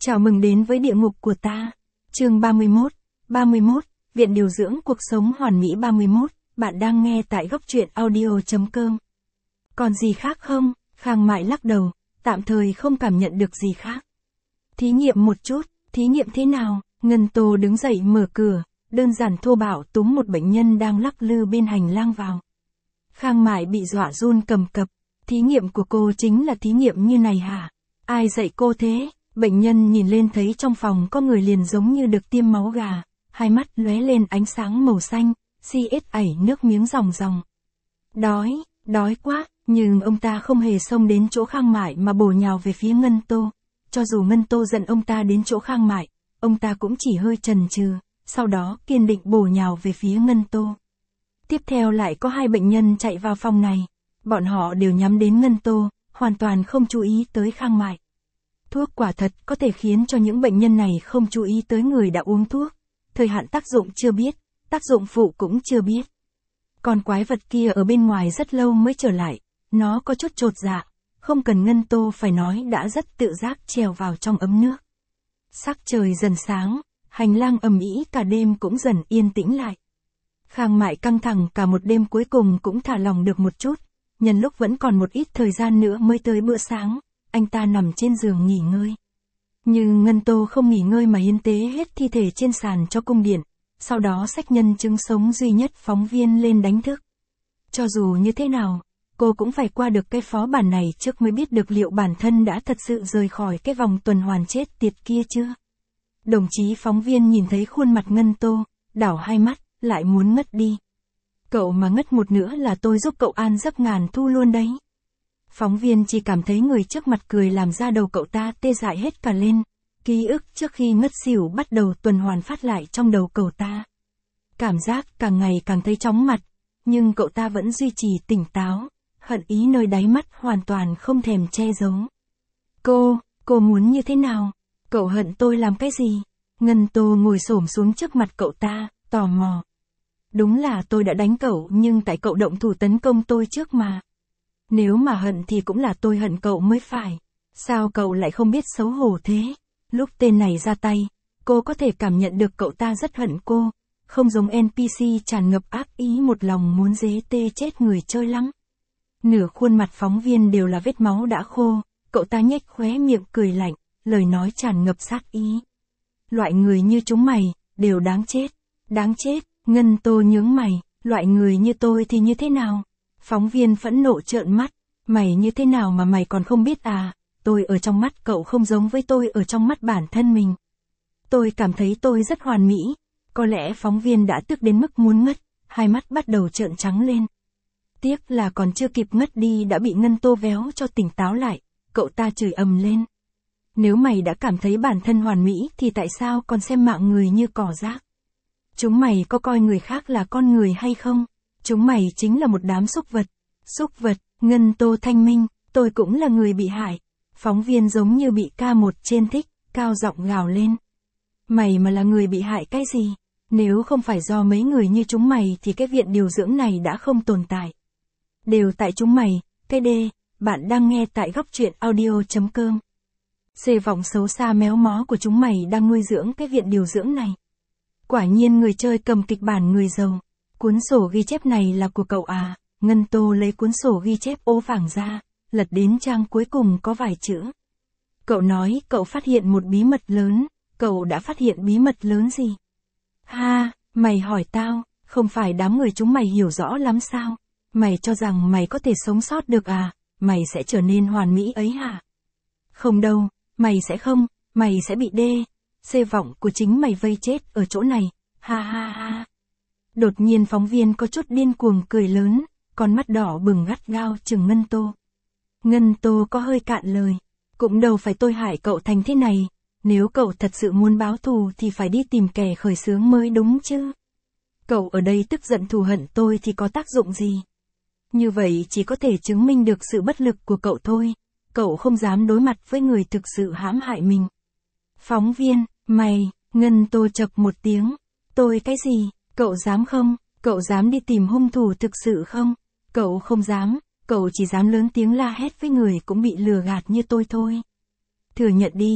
Chào mừng đến với địa ngục của ta. Chương 31, Viện Điều dưỡng Cuộc Sống Hoàn Mỹ 31, bạn đang nghe tại góc truyện audio.com. Còn gì khác không? Khang Mại lắc đầu, tạm thời không cảm nhận được gì khác. Thí nghiệm một chút, thí nghiệm thế nào? Ngân Tô đứng dậy mở cửa, đơn giản thô bạo túm một bệnh nhân đang lắc lư bên hành lang vào. Khang Mại bị dọa run cầm cập, thí nghiệm của cô chính là thí nghiệm như này hả? Ai dạy cô thế? Bệnh nhân nhìn lên thấy trong phòng có người liền giống như được tiêm máu gà, hai mắt lóe lên ánh sáng màu xanh, CS ẩy nước miếng ròng ròng. Đói quá, nhưng ông ta không hề xông đến chỗ Khang Mại mà bổ nhào về phía Ngân Tô. Cho dù Ngân Tô giận ông ta đến chỗ Khang Mại, ông ta cũng chỉ hơi chần chừ, sau đó kiên định bổ nhào về phía Ngân Tô. Tiếp theo lại có hai bệnh nhân chạy vào phòng này, bọn họ đều nhắm đến Ngân Tô, hoàn toàn không chú ý tới Khang Mại. Thuốc quả thật có thể khiến cho những bệnh nhân này không chú ý tới người đã uống thuốc, thời hạn tác dụng chưa biết, tác dụng phụ cũng chưa biết. Còn quái vật kia ở bên ngoài rất lâu mới trở lại, nó có chút chột dạ, không cần Ngân Tô phải nói đã rất tự giác trèo vào trong ấm nước. Sắc trời dần sáng, hành lang ầm ĩ cả đêm cũng dần yên tĩnh lại. Khang Mại căng thẳng cả một đêm cuối cùng cũng thả lòng được một chút, nhân lúc vẫn còn một ít thời gian nữa mới tới bữa sáng. Anh ta nằm trên giường nghỉ ngơi. Nhưng Ngân Tô không nghỉ ngơi mà hiến tế hết thi thể trên sàn cho cung điện, sau đó xách nhân chứng sống duy nhất phóng viên lên đánh thức. Cho dù như thế nào, cô cũng phải qua được cái phó bản này trước mới biết được liệu bản thân đã thật sự rời khỏi cái vòng tuần hoàn chết tiệt kia chưa. Đồng chí phóng viên nhìn thấy khuôn mặt Ngân Tô, đảo hai mắt, lại muốn ngất đi. Cậu mà ngất một nữa là tôi giúp cậu an giấc ngàn thu luôn đấy. Phóng viên chỉ cảm thấy người trước mặt cười làm ra đầu cậu ta tê dại hết cả lên, ký ức trước khi ngất xỉu bắt đầu tuần hoàn phát lại trong đầu cậu ta. Cảm giác càng ngày càng thấy chóng mặt, nhưng cậu ta vẫn duy trì tỉnh táo, hận ý nơi đáy mắt hoàn toàn không thèm che giấu. Cô muốn như thế nào? Cậu hận tôi làm cái gì? Ngân Tô ngồi xổm xuống trước mặt cậu ta, tò mò. Đúng là tôi đã đánh cậu nhưng tại cậu động thủ tấn công tôi trước mà. Nếu mà hận thì cũng là tôi hận cậu mới phải. Sao cậu lại không biết xấu hổ thế? Lúc tên này ra tay, cô có thể cảm nhận được cậu ta rất hận cô, không giống NPC tràn ngập ác ý một lòng muốn dế tê chết người chơi lắm. Nửa khuôn mặt phóng viên đều là vết máu đã khô, cậu ta nhếch khóe miệng cười lạnh, lời nói tràn ngập sát ý. Loại người như chúng mày, đều đáng chết. Đáng chết, Ngân Tô nhướng mày, loại người như tôi thì như thế nào? Phóng viên phẫn nộ trợn mắt, mày như thế nào mà mày còn không biết à, tôi ở trong mắt cậu không giống với tôi ở trong mắt bản thân mình. Tôi cảm thấy tôi rất hoàn mỹ, có lẽ phóng viên đã tức đến mức muốn ngất, hai mắt bắt đầu trợn trắng lên. Tiếc là còn chưa kịp ngất đi đã bị Ngân Tô véo cho tỉnh táo lại, cậu ta chửi ầm lên. Nếu mày đã cảm thấy bản thân hoàn mỹ thì tại sao còn xem mạng người như cỏ rác? Chúng mày có coi người khác là con người hay không? Chúng mày chính là một đám súc vật. Súc vật, Ngân Tô thanh minh, tôi cũng là người bị hại. Phóng viên giống như bị K1 trên thích, cao giọng gào lên. Mày mà là người bị hại cái gì? Nếu không phải do mấy người như chúng mày thì cái viện điều dưỡng này đã không tồn tại. Đều tại chúng mày, cái đê, bạn đang nghe tại góc truyện audio.com. Xê vọng xấu xa méo mó của chúng mày đang nuôi dưỡng cái viện điều dưỡng này. Quả nhiên người chơi cầm kịch bản người giàu. Cuốn sổ ghi chép này là của cậu à? Ngân Tô lấy cuốn sổ ghi chép ố vàng ra, lật đến trang cuối cùng có vài chữ. Cậu nói cậu phát hiện một bí mật lớn, cậu đã phát hiện bí mật lớn gì? Ha, mày hỏi tao, không phải đám người chúng mày hiểu rõ lắm sao? Mày cho rằng mày có thể sống sót được à? Mày sẽ trở nên hoàn mỹ ấy hả? Không đâu, mày sẽ không, mày sẽ bị đê. Xê vọng của chính mày vây chết ở chỗ này, ha ha ha. Đột nhiên phóng viên có chút điên cuồng cười lớn, con mắt đỏ bừng gắt gao chừng Ngân Tô. Ngân Tô có hơi cạn lời. Cũng đâu phải tôi hại cậu thành thế này, nếu cậu thật sự muốn báo thù thì phải đi tìm kẻ khởi xướng mới đúng chứ. Cậu ở đây tức giận thù hận tôi thì có tác dụng gì? Như vậy chỉ có thể chứng minh được sự bất lực của cậu thôi, cậu không dám đối mặt với người thực sự hãm hại mình. Phóng viên, mày, Ngân Tô chậc một tiếng. Tôi cái gì? Cậu dám không? Cậu dám đi tìm hung thủ thực sự không? Cậu không dám, cậu chỉ dám lớn tiếng la hét với người cũng bị lừa gạt như tôi thôi. Thừa nhận đi,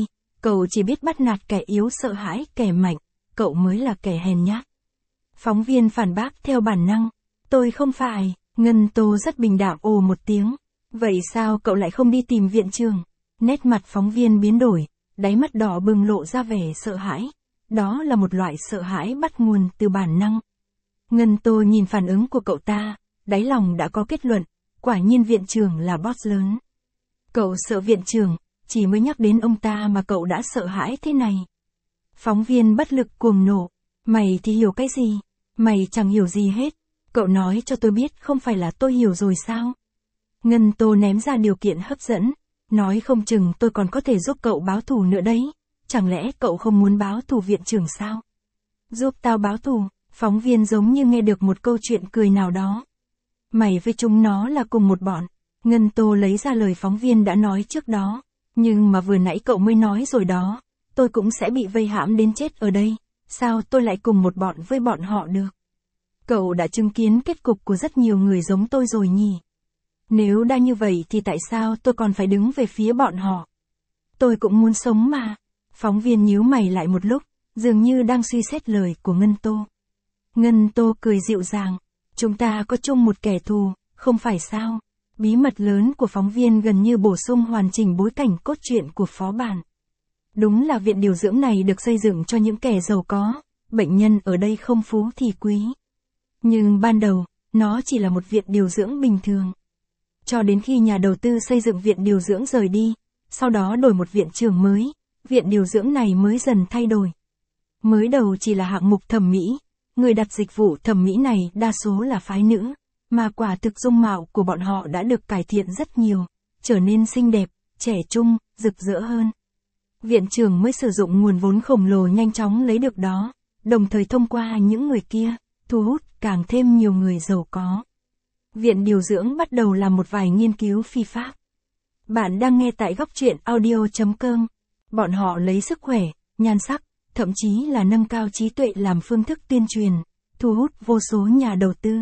Cậu chỉ biết bắt nạt kẻ yếu, sợ hãi kẻ mạnh, cậu mới là kẻ hèn nhát. Phóng viên phản bác theo bản năng. Tôi không phải. Ngân Tô rất bình đạm ồ một tiếng. Vậy sao cậu lại không đi tìm viện trưởng? Nét mặt phóng viên biến đổi, đáy mắt đỏ bừng lộ ra vẻ sợ hãi. Đó là một loại sợ hãi bắt nguồn từ bản năng. Ngân Tô nhìn phản ứng của cậu ta, đáy lòng đã có kết luận, quả nhiên viện trưởng là boss lớn. Cậu sợ viện trưởng, chỉ mới nhắc đến ông ta mà cậu đã sợ hãi thế này. Phóng viên bất lực cuồng nộ, mày thì hiểu cái gì? Mày chẳng hiểu gì hết. Cậu nói cho tôi biết không phải là tôi hiểu rồi sao? Ngân Tô ném ra điều kiện hấp dẫn, nói không chừng tôi còn có thể giúp cậu báo thù nữa đấy. Chẳng lẽ cậu không muốn báo thù viện trưởng sao? Giúp tao báo thù? Phóng viên giống như nghe được một câu chuyện cười nào đó. Mày với chúng nó là cùng một bọn. Ngân Tô lấy ra lời phóng viên đã nói trước đó. Nhưng mà vừa nãy cậu mới nói rồi đó. Tôi cũng sẽ bị vây hãm đến chết ở đây. Sao tôi lại cùng một bọn với bọn họ được? Cậu đã chứng kiến kết cục của rất nhiều người giống tôi rồi nhỉ? Nếu đã như vậy thì tại sao tôi còn phải đứng về phía bọn họ? Tôi cũng muốn sống mà. Phóng viên nhíu mày lại một lúc, dường như đang suy xét lời của Ngân Tô. Ngân Tô cười dịu dàng. Chúng ta có chung một kẻ thù, không phải sao? Bí mật lớn của phóng viên gần như bổ sung hoàn chỉnh bối cảnh cốt truyện của phó bản. Đúng là viện điều dưỡng này được xây dựng cho những kẻ giàu có, bệnh nhân ở đây không phú thì quý. Nhưng ban đầu, nó chỉ là một viện điều dưỡng bình thường. Cho đến khi nhà đầu tư xây dựng viện điều dưỡng rời đi, sau đó đổi một viện trưởng mới, viện điều dưỡng này mới dần thay đổi. Mới đầu chỉ là hạng mục thẩm mỹ, người đặt dịch vụ thẩm mỹ này đa số là phái nữ, mà quả thực dung mạo của bọn họ đã được cải thiện rất nhiều, trở nên xinh đẹp, trẻ trung, rực rỡ hơn. Viện trưởng mới sử dụng nguồn vốn khổng lồ nhanh chóng lấy được đó, đồng thời thông qua những người kia, thu hút càng thêm nhiều người giàu có. Viện điều dưỡng bắt đầu làm một vài nghiên cứu phi pháp. Bạn đang nghe tại góc truyện audio.com. Bọn họ lấy sức khỏe, nhan sắc, thậm chí là nâng cao trí tuệ làm phương thức tuyên truyền, thu hút vô số nhà đầu tư.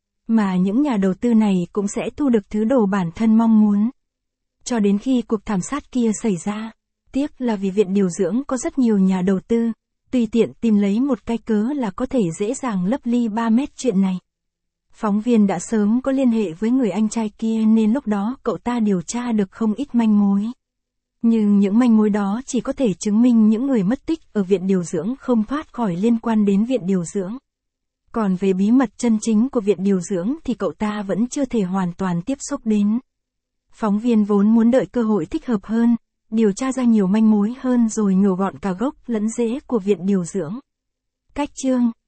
Mà những nhà đầu tư này cũng sẽ thu được thứ đồ bản thân mong muốn. Cho đến khi cuộc thảm sát kia xảy ra, tiếc là vì viện điều dưỡng có rất nhiều nhà đầu tư, tùy tiện tìm lấy một cái cớ là có thể dễ dàng lấp ly 3 mét chuyện này. Phóng viên đã sớm có liên hệ với người anh trai kia nên lúc đó cậu ta điều tra được không ít manh mối. Nhưng những manh mối đó chỉ có thể chứng minh những người mất tích ở viện điều dưỡng không thoát khỏi liên quan đến viện điều dưỡng. Còn về bí mật chân chính của viện điều dưỡng thì cậu ta vẫn chưa thể hoàn toàn tiếp xúc đến. Phóng viên vốn muốn đợi cơ hội thích hợp hơn, điều tra ra nhiều manh mối hơn rồi nhổ gọn cả gốc lẫn rễ của viện điều dưỡng. Cách chương